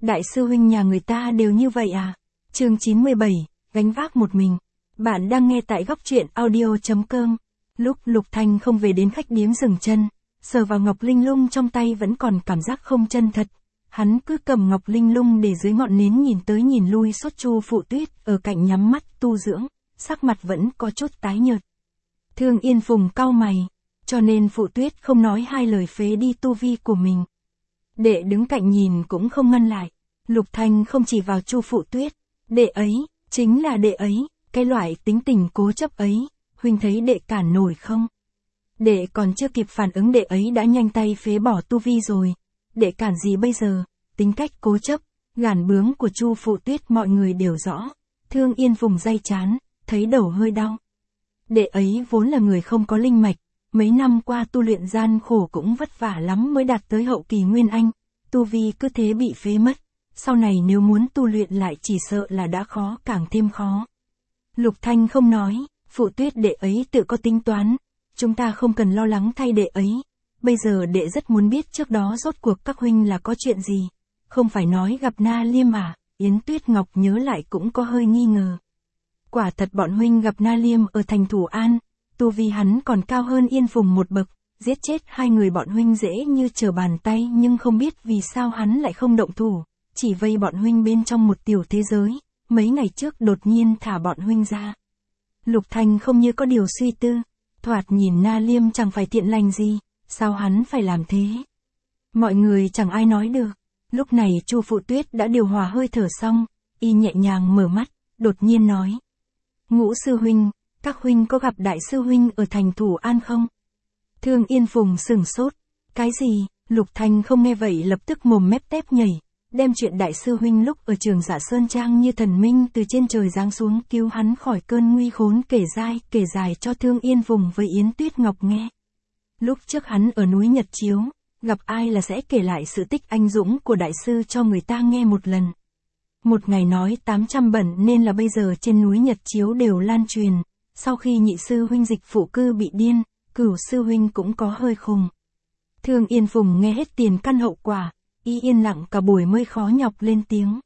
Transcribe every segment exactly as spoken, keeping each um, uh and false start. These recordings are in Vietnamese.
Đại sư huynh nhà người ta đều như vậy à? Chương chín mươi bảy, gánh vác một mình. Bạn đang nghe tại góc truyện audio chấm com. Lúc Lục Thanh không về đến khách điếm dừng chân, sờ vào ngọc linh lung trong tay vẫn còn cảm giác không chân thật. Hắn cứ cầm ngọc linh lung để dưới ngọn nến nhìn tới nhìn lui suốt. Chu Phụ Tuyết ở cạnh nhắm mắt tu dưỡng, sắc mặt vẫn có chút tái nhợt. Thương Yên Phùng cau mày, cho nên Phụ Tuyết không nói hai lời phế đi tu vi của mình. Đệ đứng cạnh nhìn cũng không ngăn lại. Lục Thanh không chỉ vào Chu Phụ Tuyết, đệ ấy, chính là đệ ấy, cái loại tính tình cố chấp ấy, huynh thấy đệ cản nổi không? Đệ còn chưa kịp phản ứng đệ ấy đã nhanh tay phế bỏ tu vi rồi. Đệ cản gì bây giờ? Tính cách cố chấp, gàn bướng của Chu Phụ Tuyết mọi người đều rõ. Thương Yên vùng day chán, thấy đầu hơi đau. Đệ ấy vốn là người không có linh mạch, mấy năm qua tu luyện gian khổ cũng vất vả lắm mới đạt tới hậu kỳ nguyên anh, tu vi cứ thế bị phế mất. Sau này nếu muốn tu luyện lại chỉ sợ là đã khó càng thêm khó. Lục Thanh không nói, Phụ Tuyết đệ ấy tự có tính toán, chúng ta không cần lo lắng thay đệ ấy. Bây giờ đệ rất muốn biết trước đó rốt cuộc các huynh là có chuyện gì. Không phải nói gặp Na Liêm à? Yến Tuyết Ngọc nhớ lại cũng có hơi nghi ngờ. Quả thật bọn huynh gặp Na Liêm ở thành Thủ An, tu vi hắn còn cao hơn Yên Phùng một bậc, giết chết hai người bọn huynh dễ như trở bàn tay, nhưng không biết vì sao hắn lại không động thủ, chỉ vây bọn huynh bên trong một tiểu thế giới, mấy ngày trước đột nhiên thả bọn huynh ra. Lục Thanh không như có điều suy tư, thoạt nhìn Na Liêm chẳng phải thiện lành gì, sao hắn phải làm thế? Mọi người chẳng ai nói được. Lúc này Chu Phụ Tuyết đã điều hòa hơi thở xong, y nhẹ nhàng mở mắt, đột nhiên nói: Ngũ sư huynh, các huynh có gặp đại sư huynh ở thành Thủ An không? Thương Yên Phùng sửng sốt, cái gì? Lục Thanh không nghe vậy lập tức mồm mép tép nhảy, đem chuyện đại sư huynh lúc ở Trường Dạ Sơn Trang như thần minh từ trên trời giáng xuống cứu hắn khỏi cơn nguy khốn kể dai kể dài cho Thương Yên Phùng với Yến Tuyết Ngọc nghe. Lúc trước hắn ở núi Nhật Chiếu, gặp ai là sẽ kể lại sự tích anh dũng của đại sư cho người ta nghe một lần. Một ngày nói tám trăm bận nên là bây giờ trên núi Nhật Chiếu đều lan truyền. Sau khi nhị sư huynh Dịch Phụ Cư bị điên, cửu sư huynh cũng có hơi khùng. Thương Yên Phùng nghe hết tiền căn hậu quả, y yên lặng cả buổi mới khó nhọc lên tiếng.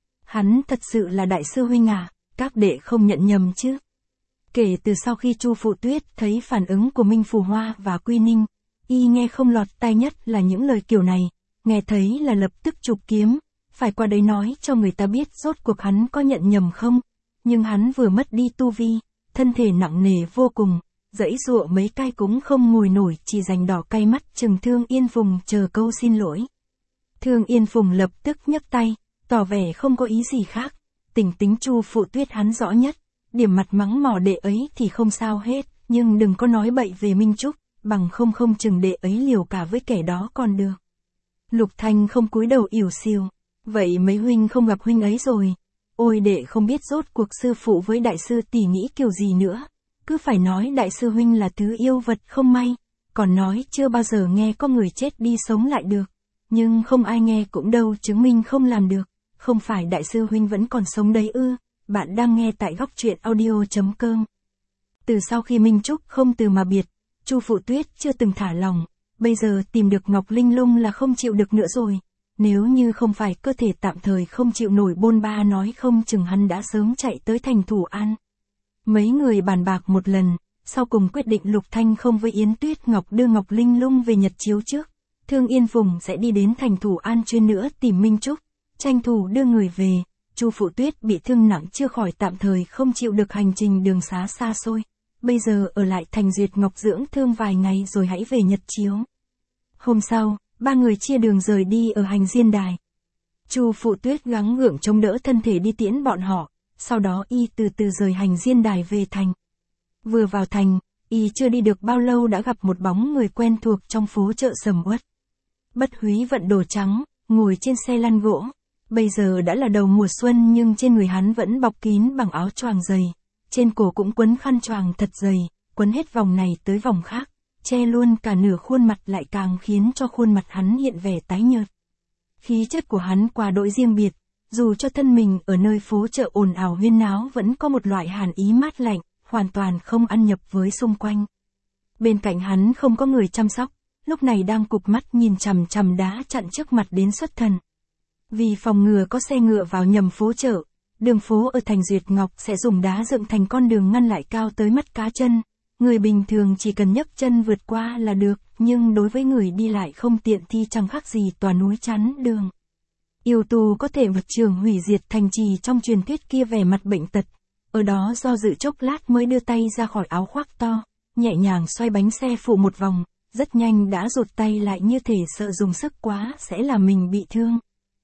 Hắn thật sự là đại sư huynh à? Các đệ không nhận nhầm chứ? Kể từ sau khi Chu Phụ Tuyết thấy phản ứng của Minh Phù Hoa và Quy Ninh, y nghe không lọt tai nhất là những lời kiểu này, nghe thấy là lập tức chụp kiếm, phải qua đấy nói cho người ta biết rốt cuộc hắn có nhận nhầm không. Nhưng hắn vừa mất đi tu vi, thân thể nặng nề vô cùng, dãy dụa mấy cai cũng không ngồi nổi, chỉ dành đỏ cay mắt chừng Thương Yên Phùng chờ câu xin lỗi. Thương Yên Phùng lập tức nhấc tay, tỏ vẻ không có ý gì khác. Tình tính Chu Phụ Tuyết hắn rõ nhất, điểm mặt mắng mỏ đệ ấy thì không sao hết, nhưng đừng có nói bậy về Minh Trúc, bằng không không chừng đệ ấy liều cả với kẻ đó còn được. Lục Thanh không cúi đầu ỉu xìu, vậy mấy huynh không gặp huynh ấy rồi. Ôi đệ không biết rốt cuộc sư phụ với đại sư tỷ nghĩ kiểu gì nữa, cứ phải nói đại sư huynh là thứ yêu vật không may, còn nói chưa bao giờ nghe có người chết đi sống lại được. Nhưng không ai nghe cũng đâu chứng minh không làm được, không phải đại sư huynh vẫn còn sống đấy ư? Bạn đang nghe tại góc truyện audio chấm com. Từ sau khi Minh Trúc không từ mà biệt, Chu Phụ Tuyết chưa từng thả lòng, bây giờ tìm được Ngọc Linh Lung là không chịu được nữa rồi. Nếu như không phải cơ thể tạm thời không chịu nổi bôn ba nói không chừng hắn đã sớm chạy tới thành Thủ An. Mấy người bàn bạc một lần, sau cùng quyết định Lục Thanh không với Yến Tuyết Ngọc đưa Ngọc Linh Lung về Nhật Chiếu trước. Thương Yên Phùng sẽ đi đến thành Thủ An chuyên nữa tìm Minh Trúc, tranh thủ đưa người về. Chu Phụ Tuyết bị thương nặng chưa khỏi tạm thời không chịu được hành trình đường xá xa xôi. Bây giờ ở lại thành Duyệt Ngọc dưỡng thương vài ngày rồi hãy về Nhật Chiếu. Hôm sau, ba người chia đường rời đi ở hành Diên Đài. Chu Phụ Tuyết gắng gượng chống đỡ thân thể đi tiễn bọn họ, sau đó y từ từ rời hành Diên Đài về thành. Vừa vào thành, y chưa đi được bao lâu đã gặp một bóng người quen thuộc trong phố chợ sầm uất. Bất Húy vận đồ trắng, ngồi trên xe lăn gỗ. Bây giờ đã là đầu mùa xuân nhưng trên người hắn vẫn bọc kín bằng áo choàng dày. Trên cổ cũng quấn khăn choàng thật dày, quấn hết vòng này tới vòng khác, che luôn cả nửa khuôn mặt lại càng khiến cho khuôn mặt hắn hiện vẻ tái nhợt. Khí chất của hắn quá đỗi riêng biệt, dù cho thân mình ở nơi phố chợ ồn ào huyên náo vẫn có một loại hàn ý mát lạnh, hoàn toàn không ăn nhập với xung quanh. Bên cạnh hắn không có người chăm sóc, lúc này đang cụp mắt nhìn chằm chằm đá chặn trước mặt đến xuất thần. Vì phòng ngừa có xe ngựa vào nhầm phố chợ, đường phố ở thành Duyệt Ngọc sẽ dùng đá dựng thành con đường ngăn lại cao tới mắt cá chân. Người bình thường chỉ cần nhấc chân vượt qua là được, nhưng đối với người đi lại không tiện thì chẳng khác gì tòa núi chắn đường. Yêu tù có thể vượt trường hủy diệt thành trì trong truyền thuyết kia vẻ mặt bệnh tật. Ở đó do dự chốc lát mới đưa tay ra khỏi áo khoác to, nhẹ nhàng xoay bánh xe phụ một vòng, rất nhanh đã rụt tay lại như thể sợ dùng sức quá sẽ làm mình bị thương.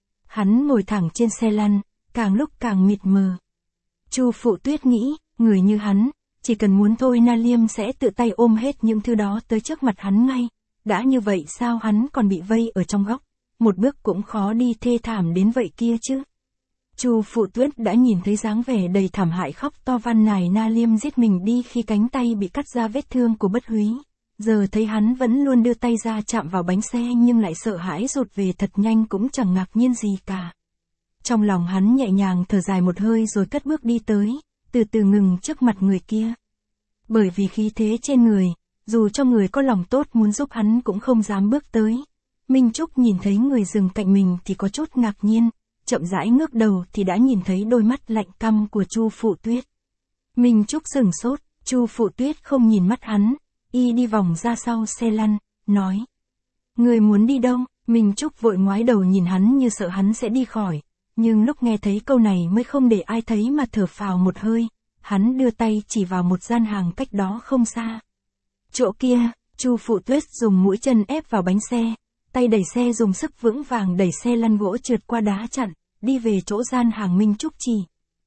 Hắn ngồi thẳng trên xe lăn, càng lúc càng mịt mờ. Chu Phụ Tuyết nghĩ, người như hắn, chỉ cần muốn thôi Na Liêm sẽ tự tay ôm hết những thứ đó tới trước mặt hắn ngay. Đã như vậy sao hắn còn bị vây ở trong góc, một bước cũng khó đi thê thảm đến vậy kia chứ. Chu Phụ Tuyết đã nhìn thấy dáng vẻ đầy thảm hại khóc to van nài Na Liêm giết mình đi khi cánh tay bị cắt ra vết thương của Bất Húy. Giờ thấy hắn vẫn luôn đưa tay ra chạm vào bánh xe nhưng lại sợ hãi rụt về thật nhanh cũng chẳng ngạc nhiên gì cả. Trong lòng hắn nhẹ nhàng thở dài một hơi rồi cất bước đi tới, từ từ ngừng trước mặt người kia. Bởi vì khí thế trên người, dù cho người có lòng tốt muốn giúp hắn cũng không dám bước tới. Minh Trúc nhìn thấy người dừng cạnh mình thì có chút ngạc nhiên, chậm rãi ngước đầu thì đã nhìn thấy đôi mắt lạnh căm của Chu Phụ Tuyết. Minh Trúc sửng sốt, Chu Phụ Tuyết không nhìn mắt hắn, y đi vòng ra sau xe lăn, nói. Người muốn đi đâu? Minh Trúc vội ngoái đầu nhìn hắn như sợ hắn sẽ đi khỏi, nhưng lúc nghe thấy câu này mới không để ai thấy mà thở phào một hơi, hắn đưa tay chỉ vào một gian hàng cách đó không xa. Chỗ kia, Chu Phụ Tuyết dùng mũi chân ép vào bánh xe, tay đẩy xe dùng sức vững vàng đẩy xe lăn gỗ trượt qua đá chặn, đi về chỗ gian hàng Minh Trúc chỉ.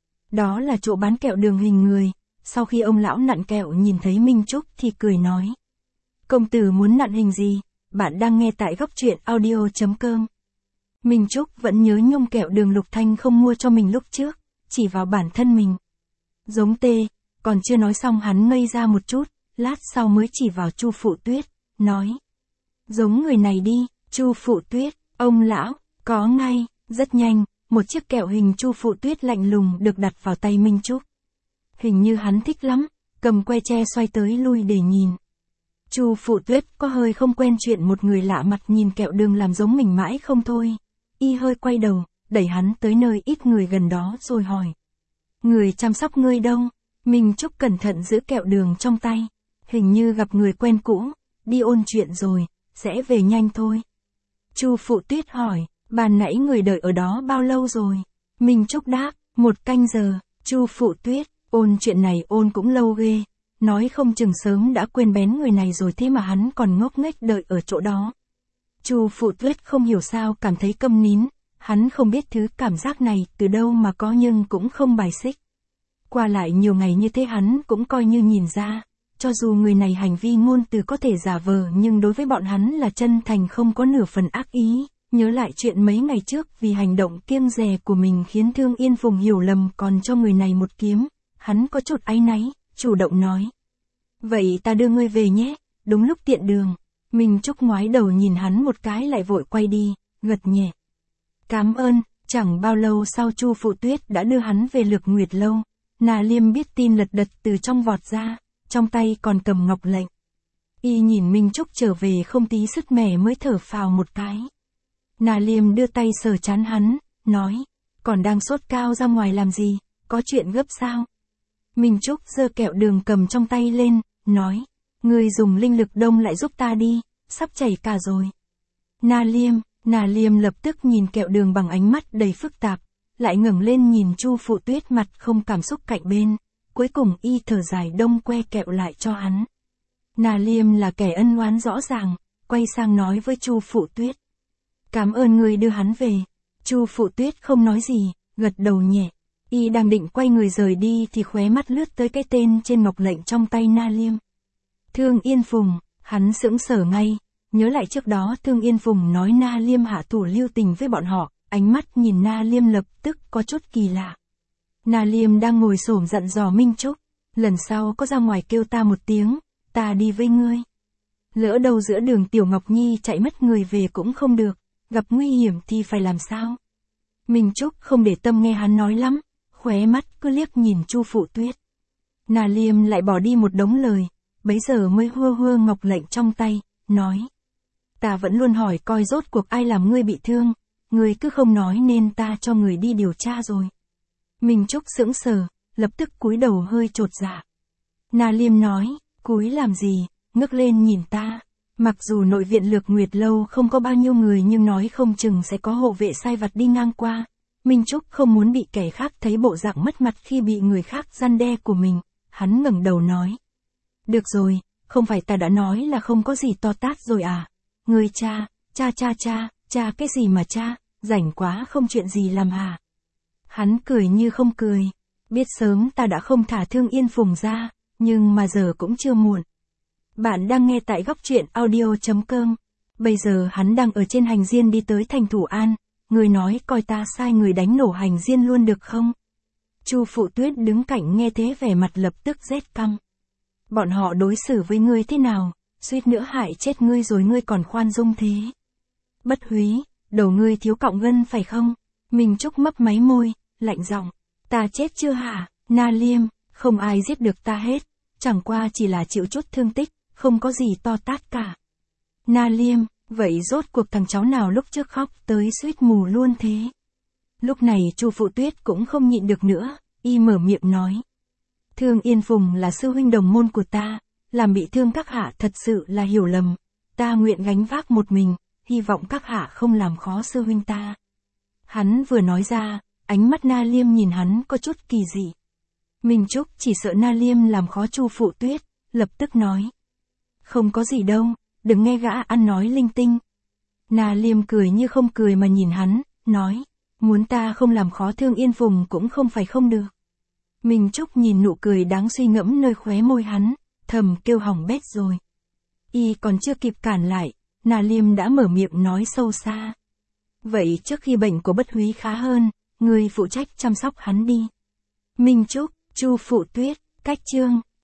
Đó là chỗ bán kẹo đường hình người. Sau khi ông lão nặn kẹo nhìn thấy Minh Trúc thì cười nói. Công tử muốn nặn hình gì? Bạn đang nghe tại góc truyện audio chấm com. Minh Trúc vẫn nhớ nhung kẹo đường Lục Thanh không mua cho mình lúc trước, chỉ vào bản thân mình. Giống tê, còn chưa nói xong hắn ngây ra một chút, lát sau mới chỉ vào Chu Phụ Tuyết, nói. Giống người này đi, Chu Phụ Tuyết, ông lão, có ngay, rất nhanh, một chiếc kẹo hình Chu Phụ Tuyết lạnh lùng được đặt vào tay Minh Trúc. Hình như hắn thích lắm, cầm que tre xoay tới lui để nhìn. Chu Phụ Tuyết có hơi không quen chuyện một người lạ mặt nhìn kẹo đường làm giống mình mãi không thôi. Y hơi quay đầu, đẩy hắn tới nơi ít người gần đó rồi hỏi. Người chăm sóc ngươi đâu? Minh Trúc cẩn thận giữ kẹo đường trong tay. Hình như gặp người quen cũ, đi ôn chuyện rồi, sẽ về nhanh thôi. Chu Phụ Tuyết hỏi, ban nãy người đợi ở đó bao lâu rồi? Minh Trúc đáp, một canh giờ. Chu Phụ Tuyết, ôn chuyện này ôn cũng lâu ghê. Nói không chừng sớm đã quên bén người này rồi thế mà hắn còn ngốc nghếch đợi ở chỗ đó. Chu Phụ Tuyết không hiểu sao cảm thấy câm nín, hắn không biết thứ cảm giác này từ đâu mà có nhưng cũng không bài xích. Qua lại nhiều ngày như thế hắn cũng coi như nhìn ra, cho dù người này hành vi ngôn từ có thể giả vờ nhưng đối với bọn hắn là chân thành không có nửa phần ác ý. Nhớ lại chuyện mấy ngày trước vì hành động kiêng dè của mình khiến Thương Yên Phùng hiểu lầm còn cho người này một kiếm, hắn có chút áy náy, chủ động nói. Vậy ta đưa ngươi về nhé, đúng lúc tiện đường. Minh Trúc ngoái đầu nhìn hắn một cái lại vội quay đi, gật nhẹ. Cảm ơn, chẳng bao lâu sau Chu Phụ Tuyết đã đưa hắn về Lược Nguyệt Lâu. Na Liêm biết tin lật đật từ trong vọt ra, trong tay còn cầm ngọc lệnh. Y nhìn Minh Trúc trở về không tí sứt mẻ mới thở phào một cái. Na Liêm đưa tay sờ trán hắn, nói, còn đang sốt cao ra ngoài làm gì, có chuyện gấp sao? Minh Trúc giơ kẹo đường cầm trong tay lên, nói, ngươi dùng linh lực đông lại giúp ta đi, sắp chảy cả rồi. Na Liêm, Na Liêm lập tức nhìn kẹo đường bằng ánh mắt đầy phức tạp, lại ngẩng lên nhìn Chu Phụ Tuyết mặt không cảm xúc cạnh bên, cuối cùng y thở dài đông que kẹo lại cho hắn. Na Liêm là kẻ ân oán rõ ràng, quay sang nói với Chu Phụ Tuyết. Cảm ơn ngươi đưa hắn về. Chu Phụ Tuyết không nói gì, gật đầu nhẹ. Y đang định quay người rời đi thì khóe mắt lướt tới cái tên trên ngọc lệnh trong tay Na Liêm. Thương Yên Phùng, hắn sững sờ ngay, nhớ lại trước đó Thương Yên Phùng nói Na Liêm hạ thủ lưu tình với bọn họ, ánh mắt nhìn Na Liêm lập tức có chút kỳ lạ. Na Liêm đang ngồi xổm dặn dò Minh Trúc, lần sau có ra ngoài kêu ta một tiếng, ta đi với ngươi. Lỡ đâu giữa đường Tiểu Ngọc Nhi chạy mất người về cũng không được, gặp nguy hiểm thì phải làm sao? Minh Trúc không để tâm nghe hắn nói lắm, khóe mắt cứ liếc nhìn Chu Phụ Tuyết. Na Liêm lại bỏ đi một đống lời, bấy giờ mới hua hua ngọc lệnh trong tay, nói. Ta vẫn luôn hỏi coi rốt cuộc ai làm ngươi bị thương, người cứ không nói nên ta cho người đi điều tra rồi. Minh Trúc sững sờ, lập tức cúi đầu hơi chột dạ. Na Liêm nói, cúi làm gì, ngước lên nhìn ta. Mặc dù nội viện Lược Nguyệt Lâu không có bao nhiêu người nhưng nói không chừng sẽ có hộ vệ sai vặt đi ngang qua. Minh Trúc không muốn bị kẻ khác thấy bộ dạng mất mặt khi bị người khác răn đe của mình. Hắn ngẩng đầu nói. Được rồi, không phải ta đã nói là không có gì to tát rồi à? Người cha, cha cha cha, cha cái gì mà cha, rảnh quá không chuyện gì làm hả? Hắn cười như không cười. Biết sớm ta đã không thả Thương Yên Phùng ra, nhưng mà giờ cũng chưa muộn. Bạn đang nghe tại góc truyện audio.com. Bây giờ hắn đang ở trên hành diên đi tới thành Thủ An. Người nói coi ta sai người đánh nổ hành diên luôn được không? Chu Phụ Tuyết đứng cạnh nghe thế vẻ mặt lập tức rét căm. Bọn họ đối xử với ngươi thế nào, suýt nữa hại chết ngươi rồi ngươi còn khoan dung thế. Bất Húy, đầu ngươi thiếu cọng gân phải không? Minh Trúc mấp máy môi, lạnh giọng. Ta chết chưa hả? Na Liêm, không ai giết được ta hết, chẳng qua chỉ là chịu chút thương tích, không có gì to tát cả. Na Liêm, vậy rốt cuộc thằng cháu nào lúc trước khóc tới suýt mù luôn thế? Lúc này Chu Phụ Tuyết cũng không nhịn được nữa, y mở miệng nói. Thương Yên Phùng là sư huynh đồng môn của ta, làm bị thương các hạ thật sự là hiểu lầm, ta nguyện gánh vác một mình, hy vọng các hạ không làm khó sư huynh ta. Hắn vừa nói ra, ánh mắt Na Liêm nhìn hắn có chút kỳ dị. Minh Trúc chỉ sợ Na Liêm làm khó Chu Phụ Tuyết, lập tức nói. Không có gì đâu, đừng nghe gã ăn nói linh tinh. Na Liêm cười như không cười mà nhìn hắn, nói. Muốn ta không làm khó Thương Yên Phùng cũng không phải không được. Minh Trúc nhìn nụ cười đáng suy ngẫm nơi khóe môi hắn, thầm kêu hỏng bét rồi. Y còn chưa kịp cản lại, Na Liêm đã mở miệng nói sâu xa. Vậy trước khi bệnh của Bất Húy khá hơn, người phụ trách chăm sóc hắn đi. Minh Trúc, Chu Phụ Tuyết, cách chương.